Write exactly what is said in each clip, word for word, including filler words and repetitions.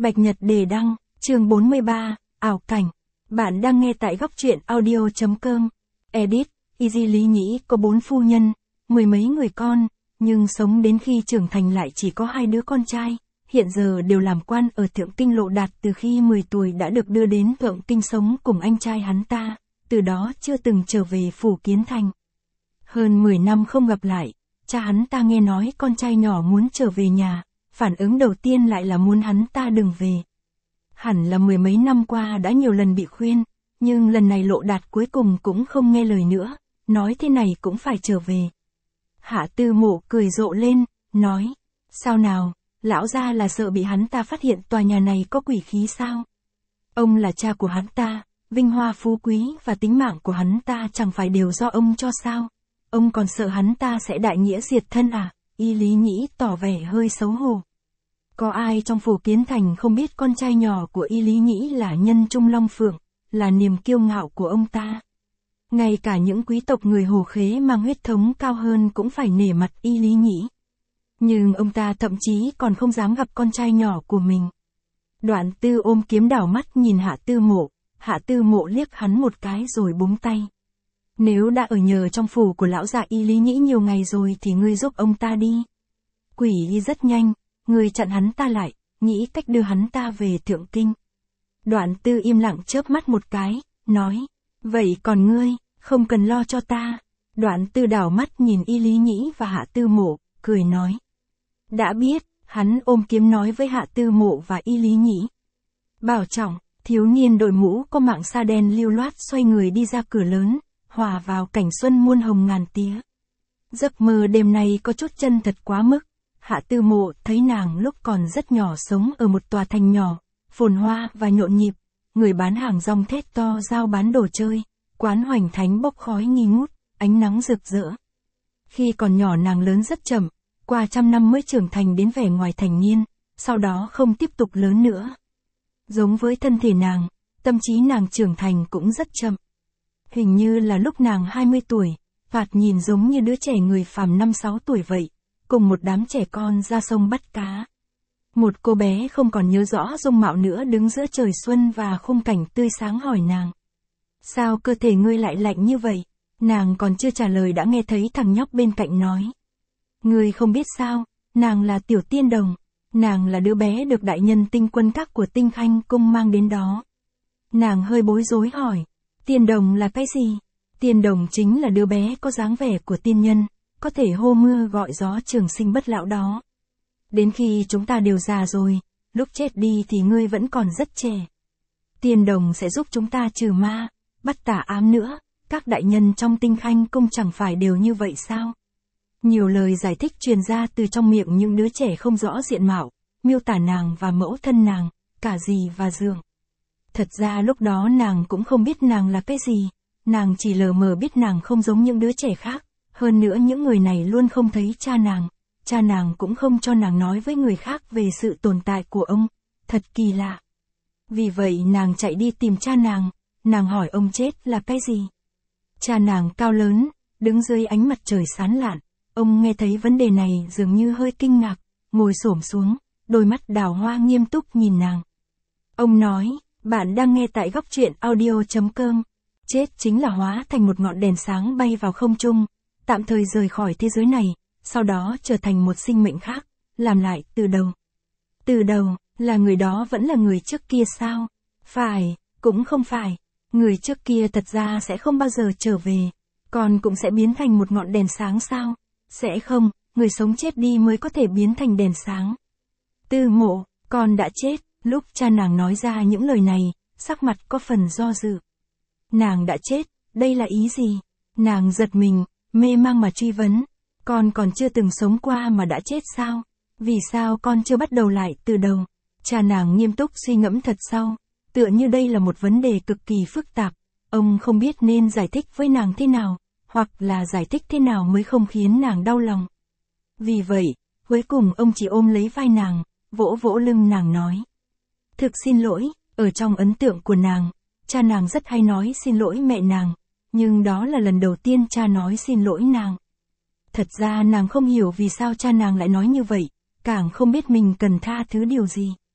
Bạch Nhật đề đăng, chương bốn mươi ba, ảo cảnh. Bạn đang nghe tại góc truyện audio.com. Edit, Easy Lý Nhĩ có bốn phu nhân, mười mấy người con, nhưng sống đến khi trưởng thành lại chỉ có hai đứa con trai, hiện giờ đều làm quan ở Thượng Kinh. Lộ Đạt từ khi mười tuổi đã được đưa đến Thượng Kinh sống cùng anh trai hắn ta, từ đó chưa từng trở về phủ Kiến Thành. Hơn mười năm không gặp lại, cha hắn ta nghe nói con trai nhỏ muốn trở về nhà, phản ứng đầu tiên lại là muốn hắn ta đừng về. Hẳn là mười mấy năm qua đã nhiều lần bị khuyên, nhưng lần này Lộ Đạt cuối cùng cũng không nghe lời nữa, nói thế này cũng phải trở về. Hạ Tư Mộ cười rộ lên, nói, sao nào, lão gia là sợ bị hắn ta phát hiện tòa nhà này có quỷ khí sao? Ông là cha của hắn ta, vinh hoa phú quý và tính mạng của hắn ta chẳng phải đều do ông cho sao? Ông còn sợ hắn ta sẽ đại nghĩa diệt thân à? Y Lý Nhĩ tỏ vẻ hơi xấu hổ. Có ai trong phủ Kiến Thành không biết con trai nhỏ của Y Lý Nhĩ là nhân trung long phượng, là niềm kiêu ngạo của ông ta. Ngay cả những quý tộc người Hồ Khế mang huyết thống cao hơn cũng phải nể mặt Y Lý Nhĩ. Nhưng ông ta thậm chí còn không dám gặp con trai nhỏ của mình. Đoạn Tư ôm kiếm đảo mắt nhìn Hạ Tư Mộ, Hạ Tư Mộ liếc hắn một cái rồi búng tay. Nếu đã ở nhờ trong phủ của lão già Y Lý Nhĩ nhiều ngày rồi thì ngươi giúp ông ta đi. Quỷ rất nhanh, ngươi chặn hắn ta lại, nghĩ cách đưa hắn ta về Thượng Kinh. Đoạn Tư im lặng chớp mắt một cái, nói, vậy còn ngươi, không cần lo cho ta. Đoạn Tư đảo mắt nhìn Y Lý Nhĩ và Hạ Tư Mộ, cười nói. Đã biết, hắn ôm kiếm nói với Hạ Tư Mộ và Y Lý Nhĩ. Bảo trọng, thiếu niên đội mũ có mạng sa đen lưu loát xoay người đi ra cửa lớn, hòa vào cảnh xuân muôn hồng ngàn tía. Giấc mơ đêm nay có chút chân thật quá mức. Hạ Tư Mộ thấy nàng lúc còn rất nhỏ sống ở một tòa thành nhỏ, phồn hoa và nhộn nhịp, người bán hàng rong thét to giao bán đồ chơi, quán hoành thánh bốc khói nghi ngút, ánh nắng rực rỡ. Khi còn nhỏ nàng lớn rất chậm, qua trăm năm mới trưởng thành đến vẻ ngoài thành niên, sau đó không tiếp tục lớn nữa. Giống với thân thể nàng, tâm trí nàng trưởng thành cũng rất chậm. Hình như là lúc nàng hai mươi tuổi, thoạt nhìn giống như đứa trẻ người phàm năm sáu tuổi vậy, cùng một đám trẻ con ra sông bắt cá. Một cô bé không còn nhớ rõ dung mạo nữa đứng giữa trời xuân và khung cảnh tươi sáng hỏi nàng. Sao cơ thể ngươi lại lạnh như vậy? Nàng còn chưa trả lời đã nghe thấy thằng nhóc bên cạnh nói. Ngươi không biết sao, nàng là Tiểu Tiên Đồng, nàng là đứa bé được đại nhân Tinh Quân Các của Tinh Khanh cung mang đến đó. Nàng hơi bối rối hỏi, Tiên Đồng là cái gì? Tiên Đồng chính là đứa bé có dáng vẻ của tiên nhân, có thể hô mưa gọi gió trường sinh bất lão đó. Đến khi chúng ta đều già rồi, lúc chết đi thì ngươi vẫn còn rất trẻ. Tiên Đồng sẽ giúp chúng ta trừ ma, bắt tà ám nữa, các đại nhân trong Tinh Khanh cung chẳng phải đều như vậy sao? Nhiều lời giải thích truyền ra từ trong miệng những đứa trẻ không rõ diện mạo, miêu tả nàng và mẫu thân nàng, cả dì và dượng. Thật ra lúc đó nàng cũng không biết nàng là cái gì, nàng chỉ lờ mờ biết nàng không giống những đứa trẻ khác, hơn nữa những người này luôn không thấy cha nàng, cha nàng cũng không cho nàng nói với người khác về sự tồn tại của ông, thật kỳ lạ. Vì vậy nàng chạy đi tìm cha nàng, nàng hỏi ông chết là cái gì? Cha nàng cao lớn, đứng dưới ánh mặt trời sáng lạn, ông nghe thấy vấn đề này dường như hơi kinh ngạc, ngồi xổm xuống, đôi mắt đào hoa nghiêm túc nhìn nàng. Ông nói, bạn đang nghe tại góc truyện audio.com. Chết chính là hóa thành một ngọn đèn sáng bay vào không trung, tạm thời rời khỏi thế giới này, sau đó trở thành một sinh mệnh khác, làm lại từ đầu. Từ đầu, là người đó vẫn là người trước kia sao? Phải, cũng không phải. Người trước kia thật ra sẽ không bao giờ trở về, còn cũng sẽ biến thành một ngọn đèn sáng sao? Sẽ không, người sống chết đi mới có thể biến thành đèn sáng. Tư Mộ, con đã chết. Lúc cha nàng nói ra những lời này, sắc mặt có phần do dự. Nàng đã chết, đây là ý gì? Nàng giật mình, mê mang mà truy vấn. Con còn chưa từng sống qua mà đã chết sao? Vì sao con chưa bắt đầu lại từ đầu? Cha nàng nghiêm túc suy ngẫm thật sâu, tựa như đây là một vấn đề cực kỳ phức tạp. Ông không biết nên giải thích với nàng thế nào, hoặc là giải thích thế nào mới không khiến nàng đau lòng. Vì vậy, cuối cùng ông chỉ ôm lấy vai nàng, vỗ vỗ lưng nàng nói. Thực xin lỗi, ở trong ấn tượng của nàng, cha nàng rất hay nói xin lỗi mẹ nàng, nhưng đó là lần đầu tiên cha nói xin lỗi nàng. Thật ra nàng không hiểu vì sao cha nàng lại nói như vậy, càng không biết mình cần tha thứ điều gì.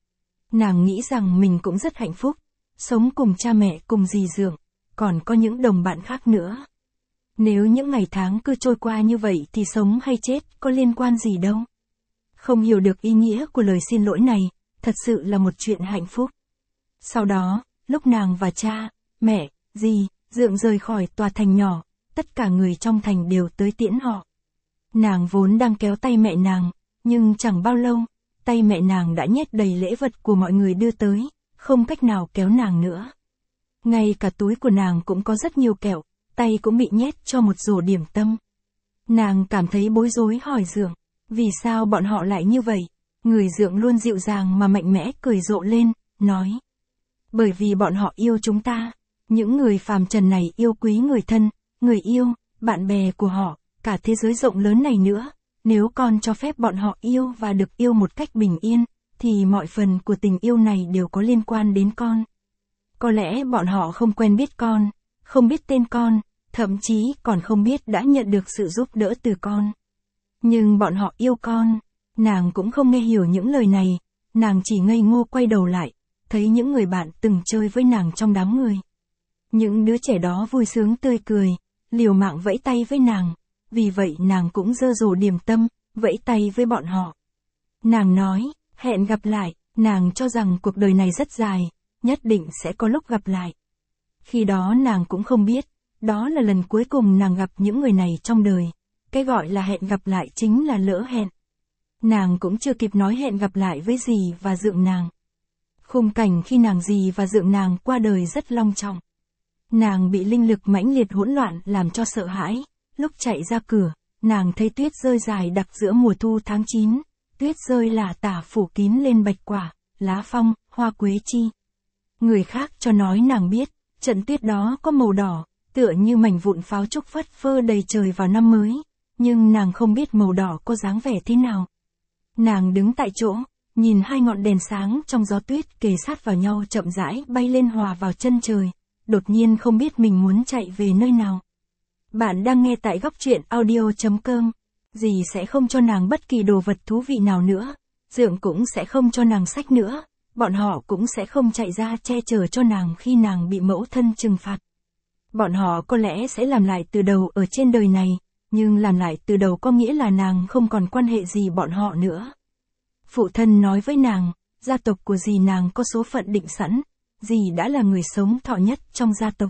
Nàng nghĩ rằng mình cũng rất hạnh phúc, sống cùng cha mẹ cùng dì dượng, còn có những đồng bạn khác nữa. Nếu những ngày tháng cứ trôi qua như vậy thì sống hay chết có liên quan gì đâu. Không hiểu được ý nghĩa của lời xin lỗi này, thật sự là một chuyện hạnh phúc. Sau đó, lúc nàng và cha, mẹ, dì, dượng rời khỏi tòa thành nhỏ, tất cả người trong thành đều tới tiễn họ. Nàng vốn đang kéo tay mẹ nàng, nhưng chẳng bao lâu, tay mẹ nàng đã nhét đầy lễ vật của mọi người đưa tới, không cách nào kéo nàng nữa. Ngay cả túi của nàng cũng có rất nhiều kẹo, tay cũng bị nhét cho một rổ điểm tâm. Nàng cảm thấy bối rối hỏi dượng, vì sao bọn họ lại như vậy? Người dượng luôn dịu dàng mà mạnh mẽ cười rộ lên, nói. Bởi vì bọn họ yêu chúng ta, những người phàm trần này yêu quý người thân, người yêu, bạn bè của họ, cả thế giới rộng lớn này nữa. Nếu con cho phép bọn họ yêu và được yêu một cách bình yên, thì mọi phần của tình yêu này đều có liên quan đến con. Có lẽ bọn họ không quen biết con, không biết tên con, thậm chí còn không biết đã nhận được sự giúp đỡ từ con. Nhưng bọn họ yêu con. Nàng cũng không nghe hiểu những lời này, nàng chỉ ngây ngô quay đầu lại, thấy những người bạn từng chơi với nàng trong đám người. Những đứa trẻ đó vui sướng tươi cười, liều mạng vẫy tay với nàng, vì vậy nàng cũng giơ rổ điểm tâm, vẫy tay với bọn họ. Nàng nói, hẹn gặp lại, nàng cho rằng cuộc đời này rất dài, nhất định sẽ có lúc gặp lại. Khi đó nàng cũng không biết, đó là lần cuối cùng nàng gặp những người này trong đời. Cái gọi là hẹn gặp lại chính là lỡ hẹn. Nàng cũng chưa kịp nói hẹn gặp lại với dì và dượng nàng. Khung cảnh khi nàng dì và dượng nàng qua đời rất long trọng. Nàng bị linh lực mãnh liệt hỗn loạn làm cho sợ hãi. Lúc chạy ra cửa, nàng thấy tuyết rơi dài đặc giữa mùa thu tháng chín. Tuyết rơi lả tả phủ kín lên bạch quả, lá phong, hoa quế chi. Người khác cho nói nàng biết, trận tuyết đó có màu đỏ, tựa như mảnh vụn pháo trúc phất phơ đầy trời vào năm mới. Nhưng nàng không biết màu đỏ có dáng vẻ thế nào. Nàng đứng tại chỗ, nhìn hai ngọn đèn sáng trong gió tuyết kề sát vào nhau chậm rãi bay lên hòa vào chân trời, đột nhiên không biết mình muốn chạy về nơi nào. Bạn đang nghe tại góc truyện audio chấm com. Dì sẽ không cho nàng bất kỳ đồ vật thú vị nào nữa, dượng cũng sẽ không cho nàng sách nữa, bọn họ cũng sẽ không chạy ra che chở cho nàng khi nàng bị mẫu thân trừng phạt. Bọn họ có lẽ sẽ làm lại từ đầu ở trên đời này, nhưng làm lại từ đầu có nghĩa là nàng không còn quan hệ gì bọn họ nữa. Phụ thân nói với nàng, gia tộc của dì nàng có số phận định sẵn, dì đã là người sống thọ nhất trong gia tộc.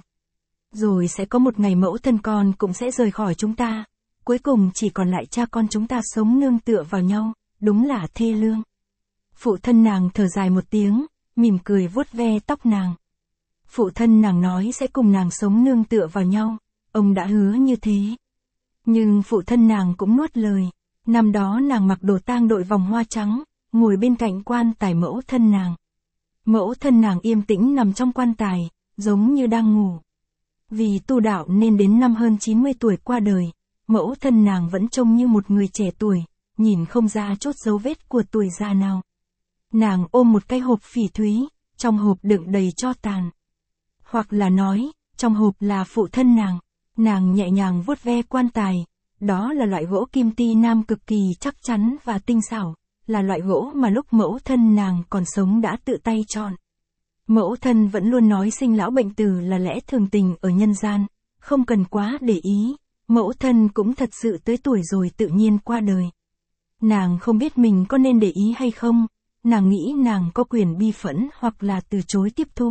Rồi sẽ có một ngày mẫu thân con cũng sẽ rời khỏi chúng ta, cuối cùng chỉ còn lại cha con chúng ta sống nương tựa vào nhau, đúng là thê lương. Phụ thân nàng thở dài một tiếng, mỉm cười vuốt ve tóc nàng. Phụ thân nàng nói sẽ cùng nàng sống nương tựa vào nhau, ông đã hứa như thế. Nhưng phụ thân nàng cũng nuốt lời. Năm đó nàng mặc đồ tang đội vòng hoa trắng, ngồi bên cạnh quan tài mẫu thân nàng. Mẫu thân nàng yên tĩnh nằm trong quan tài, giống như đang ngủ. Vì tu đạo nên đến năm hơn chín mươi tuổi qua đời, mẫu thân nàng vẫn trông như một người trẻ tuổi, nhìn không ra chút dấu vết của tuổi già nào. Nàng ôm một cái hộp phỉ thúy, trong hộp đựng đầy tro tàn. Hoặc là nói, trong hộp là phụ thân nàng. Nàng nhẹ nhàng vuốt ve quan tài, đó là loại gỗ kim ti nam cực kỳ chắc chắn và tinh xảo, là loại gỗ mà lúc mẫu thân nàng còn sống đã tự tay chọn. Mẫu thân vẫn luôn nói sinh lão bệnh tử là lẽ thường tình ở nhân gian, không cần quá để ý, mẫu thân cũng thật sự tới tuổi rồi tự nhiên qua đời. Nàng không biết mình có nên để ý hay không, nàng nghĩ nàng có quyền bi phẫn hoặc là từ chối tiếp thu.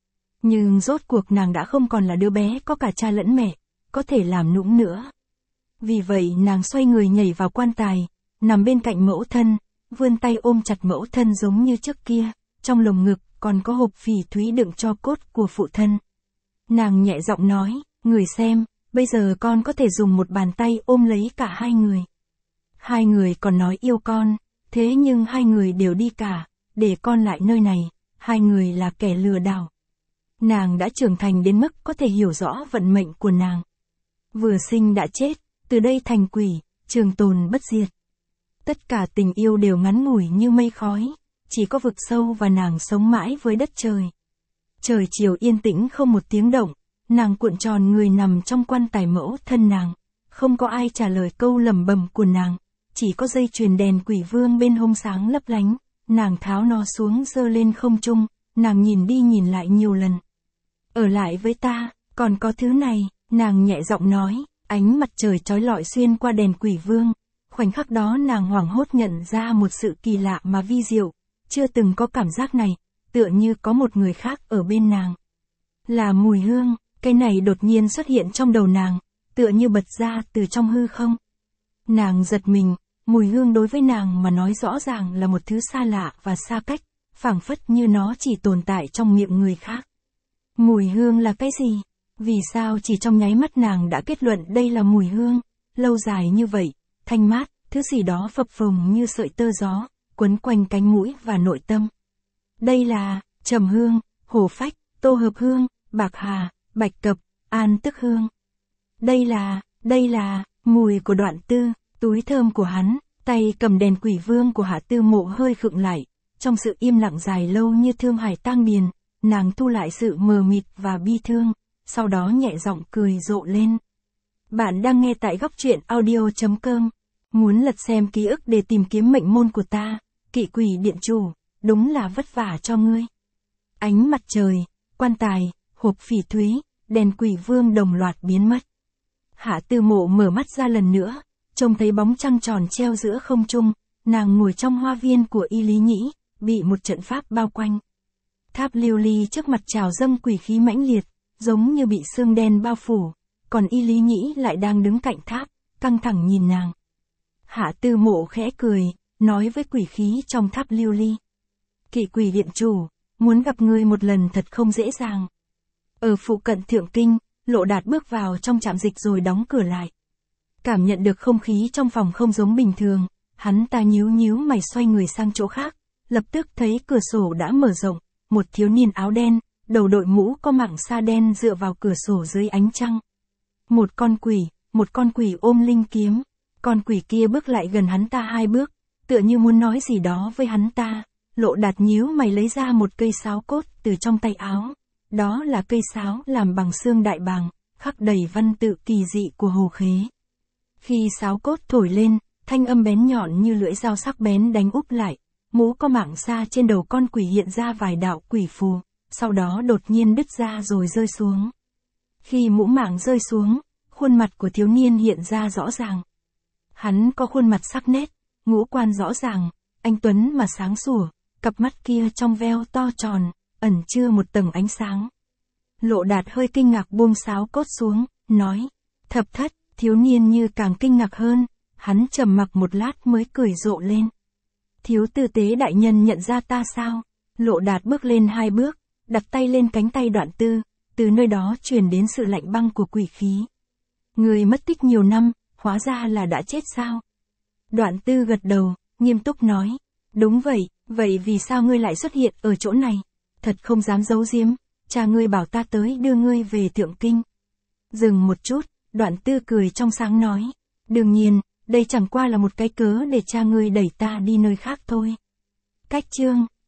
Nhưng rốt cuộc nàng đã không còn là đứa bé có cả cha lẫn mẹ, có thể làm nũng nữa. Vì vậy nàng xoay người nhảy vào quan tài, nằm bên cạnh mẫu thân, vươn tay ôm chặt mẫu thân giống như trước kia, trong lồng ngực còn có hộp phỉ thúy đựng tro cốt của phụ thân. Nàng nhẹ giọng nói, người xem, bây giờ con có thể dùng một bàn tay ôm lấy cả hai người. Hai người còn nói yêu con, thế nhưng hai người đều đi cả, để con lại nơi này, hai người là kẻ lừa đảo. Nàng đã trưởng thành đến mức có thể hiểu rõ vận mệnh của nàng. Vừa sinh đã chết, từ đây thành quỷ, trường tồn bất diệt. Tất cả tình yêu đều ngắn ngủi như mây khói, chỉ có vực sâu và nàng sống mãi với đất trời. Trời chiều yên tĩnh không một tiếng động, nàng cuộn tròn người nằm trong quan tài mẫu thân nàng. Không có ai trả lời câu lẩm bẩm của nàng, chỉ có dây chuyền đèn quỷ vương bên hông sáng lấp lánh, nàng tháo nó xuống giơ lên không trung, nàng nhìn đi nhìn lại nhiều lần. Ở lại với ta, còn có thứ này, nàng nhẹ giọng nói, ánh mặt trời chói lọi xuyên qua đèn quỷ vương. Khoảnh khắc đó nàng hoảng hốt nhận ra một sự kỳ lạ mà vi diệu, chưa từng có cảm giác này, tựa như có một người khác ở bên nàng. Là mùi hương, cái này đột nhiên xuất hiện trong đầu nàng, tựa như bật ra từ trong hư không. Nàng giật mình, mùi hương đối với nàng mà nói rõ ràng là một thứ xa lạ và xa cách, phảng phất như nó chỉ tồn tại trong miệng người khác. Mùi hương là cái gì? Vì sao chỉ trong nháy mắt nàng đã kết luận đây là mùi hương, lâu dài như vậy, thanh mát, thứ gì đó phập phồng như sợi tơ gió, quấn quanh cánh mũi và nội tâm. Đây là, trầm hương, hồ phách, tô hợp hương, bạc hà, bạch cập, an tức hương. Đây là, đây là, mùi của Đoạn Tư, túi thơm của hắn, tay cầm đèn quỷ vương của Hạ Tư Mộ hơi khựng lại, trong sự im lặng dài lâu như thương hải tang điền, nàng thu lại sự mờ mịt và bi thương, sau đó nhẹ giọng cười rộ lên. Bạn đang nghe tại góc truyện audio chấm com. Muốn lật xem ký ức để tìm kiếm mệnh môn của ta, Kỵ Quỷ Điện Chủ, đúng là vất vả cho ngươi. Ánh mặt trời, quan tài, hộp phỉ thúy, đèn quỷ vương đồng loạt biến mất. Hạ Tư Mộ mở mắt ra lần nữa, trông thấy bóng trăng tròn treo giữa không trung, nàng ngồi trong hoa viên của Y Lý Nhĩ, bị một trận pháp bao quanh. Tháp lưu ly trước mặt trào dâng quỷ khí mãnh liệt, giống như bị sương đen bao phủ, còn Y Lý Nhĩ lại đang đứng cạnh tháp, căng thẳng nhìn nàng. Hạ Tư Mộ khẽ cười, nói với quỷ khí trong tháp lưu ly. Kỵ Quỷ Điện Chủ, muốn gặp ngươi một lần thật không dễ dàng. Ở phụ cận Thượng Kinh, Lộ Đạt bước vào trong trạm dịch rồi đóng cửa lại. Cảm nhận được không khí trong phòng không giống bình thường, hắn ta nhíu nhíu mày xoay người sang chỗ khác, lập tức thấy cửa sổ đã mở rộng, một thiếu niên áo đen, đầu đội mũ có mảng sa đen dựa vào cửa sổ dưới ánh trăng. Một con quỷ, một con quỷ ôm linh kiếm, con quỷ kia bước lại gần hắn ta hai bước, tựa như muốn nói gì đó với hắn ta. Lộ Đạt nhíu mày lấy ra một cây sáo cốt từ trong tay áo. Đó là cây sáo làm bằng xương đại bàng, khắc đầy văn tự kỳ dị của Hồ Khế. Khi sáo cốt thổi lên, thanh âm bén nhọn như lưỡi dao sắc bén đánh úp lại, mũ có mảng sa trên đầu con quỷ hiện ra vài đạo quỷ phù, sau đó đột nhiên đứt ra rồi rơi xuống. Khi mũ mảng rơi xuống, khuôn mặt của thiếu niên hiện ra rõ ràng. Hắn có khuôn mặt sắc nét, ngũ quan rõ ràng, anh tuấn mà sáng sủa, cặp mắt kia trong veo to tròn, ẩn chứa một tầng ánh sáng. Lộ Đạt hơi kinh ngạc buông sáo cốt xuống, nói, Thập Thất. Thiếu niên như càng kinh ngạc hơn, hắn trầm mặc một lát mới cười rộ lên. Thiếu tư tế đại nhân nhận ra ta sao? Lộ Đạt bước lên hai bước, đặt tay lên cánh tay Đoạn Tư, từ nơi đó truyền đến sự lạnh băng của quỷ khí. Người mất tích nhiều năm, hóa ra là đã chết sao? Đoạn Tư gật đầu, nghiêm túc nói, đúng vậy, vậy vì sao ngươi lại xuất hiện ở chỗ này? Thật không dám giấu giếm, cha ngươi bảo ta tới đưa ngươi về Thượng Kinh. Dừng một chút, Đoạn Tư cười trong sáng nói, đương nhiên, đây chẳng qua là một cái cớ để cha ngươi đẩy ta đi nơi khác thôi. Cách chương